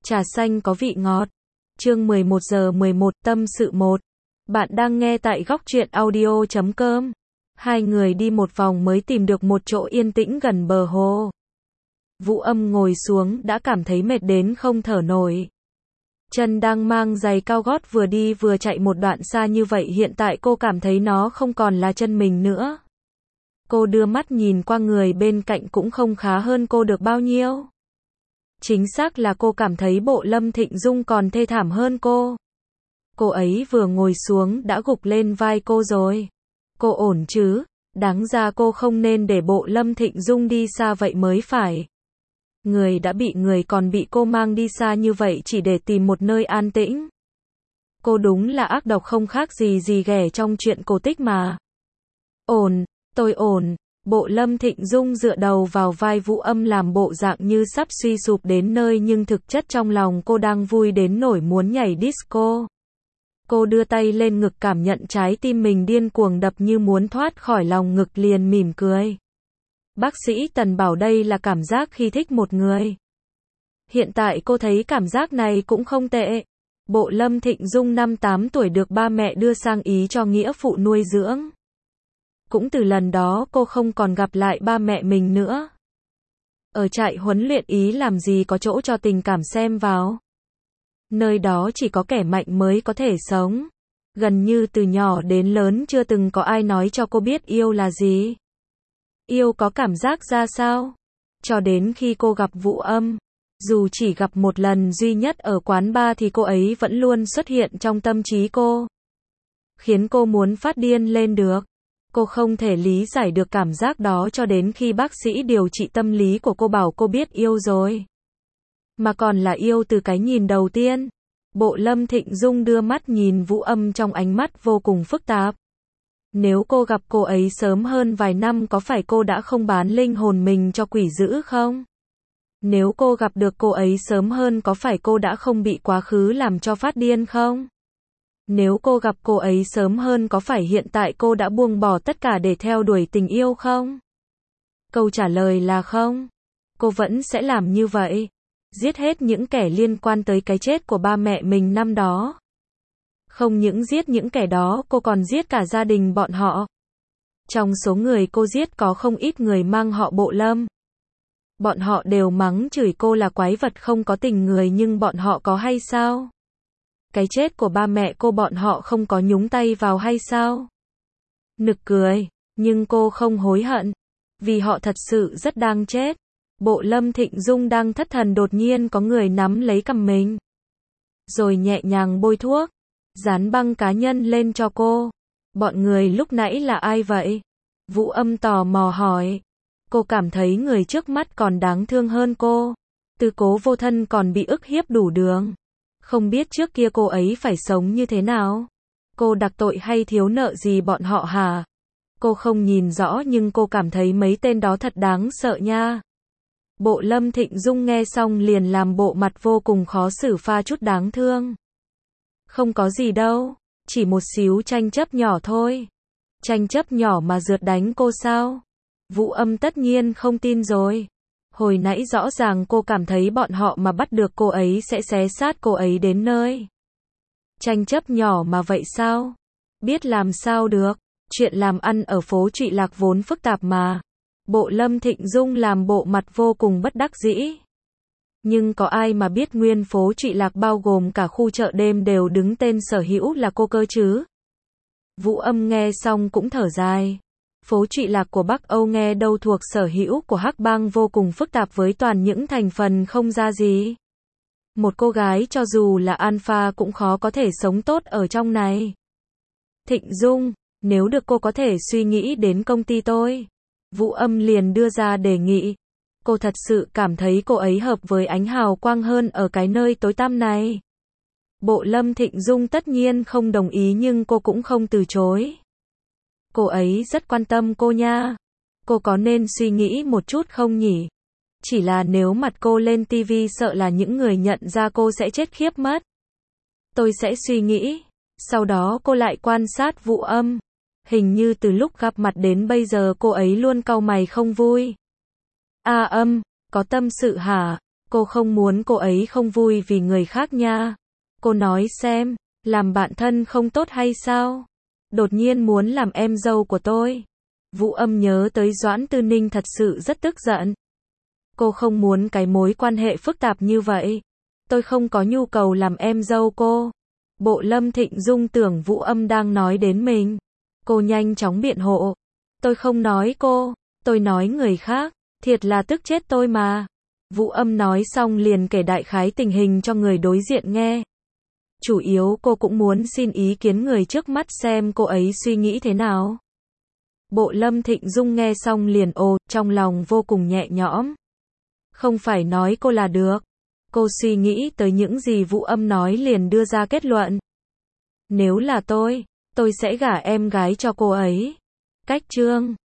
Trà xanh có vị ngọt. Chương 11 giờ 11 tâm sự 1. Bạn đang nghe tại góc truyện audio.com. Hai người đi một vòng mới tìm được một chỗ yên tĩnh gần bờ hồ. Vũ Âm ngồi xuống đã cảm thấy mệt đến không thở nổi. Chân đang mang giày cao gót vừa đi vừa chạy một đoạn xa như vậy, hiện tại cô cảm thấy nó không còn là chân mình nữa. Cô đưa mắt nhìn qua người bên cạnh cũng không khá hơn cô được bao nhiêu. Chính xác là cô cảm thấy bộ Lâm Thịnh Dung còn thê thảm hơn cô. Cô ấy vừa ngồi xuống đã gục lên vai cô rồi. Cô ổn chứ? Đáng ra cô không nên để bộ Lâm Thịnh Dung đi xa vậy mới phải. Người đã bị người còn bị cô mang đi xa như vậy chỉ để tìm một nơi an tĩnh. Cô đúng là ác độc không khác gì ghẻ trong chuyện cổ tích mà. Ổn, tôi ổn. Bộ Lâm Thịnh Dung dựa đầu vào vai Vũ Âm làm bộ dạng như sắp suy sụp đến nơi, nhưng thực chất trong lòng cô đang vui đến nỗi muốn nhảy disco. Cô đưa tay lên ngực cảm nhận trái tim mình điên cuồng đập như muốn thoát khỏi lòng ngực, liền mỉm cười. Bác sĩ Tần bảo đây là cảm giác khi thích một người. Hiện tại cô thấy cảm giác này cũng không tệ. Bộ Lâm Thịnh Dung năm 8 tuổi được ba mẹ đưa sang Ý cho nghĩa phụ nuôi dưỡng. Cũng từ lần đó cô không còn gặp lại ba mẹ mình nữa. Ở trại huấn luyện Ý làm gì có chỗ cho tình cảm xem vào. Nơi đó chỉ có kẻ mạnh mới có thể sống. Gần như từ nhỏ đến lớn chưa từng có ai nói cho cô biết yêu là gì. Yêu có cảm giác ra sao? Cho đến khi cô gặp Vũ Âm. Dù chỉ gặp một lần duy nhất ở quán bar thì cô ấy vẫn luôn xuất hiện trong tâm trí cô. Khiến cô muốn phát điên lên được. Cô không thể lý giải được cảm giác đó cho đến khi bác sĩ điều trị tâm lý của cô bảo cô biết yêu rồi. Mà còn là yêu từ cái nhìn đầu tiên. Bộ Lâm Thịnh Dung đưa mắt nhìn Vũ Âm trong ánh mắt vô cùng phức tạp. Nếu cô gặp cô ấy sớm hơn vài năm có phải cô đã không bán linh hồn mình cho quỷ dữ không? Nếu cô gặp được cô ấy sớm hơn có phải cô đã không bị quá khứ làm cho phát điên không? Nếu cô gặp cô ấy sớm hơn có phải hiện tại cô đã buông bỏ tất cả để theo đuổi tình yêu không? Câu trả lời là không. Cô vẫn sẽ làm như vậy. Giết hết những kẻ liên quan tới cái chết của ba mẹ mình năm đó. Không những giết những kẻ đó, cô còn giết cả gia đình bọn họ. Trong số người cô giết có không ít người mang họ Bộ Lâm. Bọn họ đều mắng chửi cô là quái vật không có tình người, nhưng bọn họ có hay sao? Cái chết của ba mẹ cô bọn họ không có nhúng tay vào hay sao? Nực cười, nhưng cô không hối hận. Vì họ thật sự rất đang chết. Bộ Lâm Thịnh Dung đang thất thần, đột nhiên có người nắm lấy cằm mình. Rồi nhẹ nhàng bôi thuốc. Dán băng cá nhân lên cho cô. Bọn người lúc nãy là ai vậy? Vũ Âm tò mò hỏi. Cô cảm thấy người trước mắt còn đáng thương hơn cô. Tư Cố Vô Thân còn bị ức hiếp đủ đường. Không biết trước kia cô ấy phải sống như thế nào? Cô đặc tội hay thiếu nợ gì bọn họ hả? Cô không nhìn rõ nhưng cô cảm thấy mấy tên đó thật đáng sợ nha. Bộ Lâm Thịnh Dung nghe xong liền làm bộ mặt vô cùng khó xử, pha chút đáng thương. Không có gì đâu, chỉ một xíu tranh chấp nhỏ thôi. Tranh chấp nhỏ mà rượt đánh cô sao? Vũ Âm tất nhiên không tin rồi. Hồi nãy rõ ràng cô cảm thấy bọn họ mà bắt được cô ấy sẽ xé xác cô ấy đến nơi. Tranh chấp nhỏ mà vậy sao? Biết làm sao được, chuyện làm ăn ở phố Trụy Lạc vốn phức tạp mà. Bộ Lâm Thịnh Dung làm bộ mặt vô cùng bất đắc dĩ. Nhưng có ai mà biết nguyên phố Trụy Lạc bao gồm cả khu chợ đêm đều đứng tên sở hữu là cô cơ chứ? Vũ Âm nghe xong cũng thở dài. Phố Trụy Lạc của Bắc Âu nghe đâu thuộc sở hữu của Hắc Bang, vô cùng phức tạp với toàn những thành phần không ra gì. Một cô gái cho dù là alpha cũng khó có thể sống tốt ở trong này. Thịnh Dung, nếu được cô có thể suy nghĩ đến công ty tôi. Vũ Âm liền đưa ra đề nghị. Cô thật sự cảm thấy cô ấy hợp với ánh hào quang hơn ở cái nơi tối tăm này. Bộ Lâm Thịnh Dung tất nhiên không đồng ý nhưng cô cũng không từ chối. Cô ấy rất quan tâm cô nha. Cô có nên suy nghĩ một chút không nhỉ? Chỉ là nếu mặt cô lên TV sợ là những người nhận ra cô sẽ chết khiếp mất. Tôi sẽ suy nghĩ. Sau đó cô lại quan sát Vũ Âm. Hình như từ lúc gặp mặt đến bây giờ cô ấy luôn cau mày không vui. Âm, có tâm sự hả? Cô không muốn cô ấy không vui vì người khác nha. Cô nói xem, làm bạn thân không tốt hay sao? Đột nhiên muốn làm em dâu của tôi. Vũ Âm nhớ tới Doãn Tư Ninh thật sự rất tức giận. Cô không muốn cái mối quan hệ phức tạp như vậy. Tôi không có nhu cầu làm em dâu cô. Bộ Lâm Thịnh Dung tưởng Vũ Âm đang nói đến mình. Cô nhanh chóng biện hộ. Tôi không nói cô, tôi nói người khác. Thiệt là tức chết tôi mà. Vũ Âm nói xong liền kể đại khái tình hình cho người đối diện nghe. Chủ yếu cô cũng muốn xin ý kiến người trước mắt xem cô ấy suy nghĩ thế nào. Bộ Lâm Thịnh Dung nghe xong liền ồ, trong lòng vô cùng nhẹ nhõm. Không phải nói cô là được. Cô suy nghĩ tới những gì Vũ Âm nói liền đưa ra kết luận. Nếu là tôi sẽ gả em gái cho cô ấy. Cách chương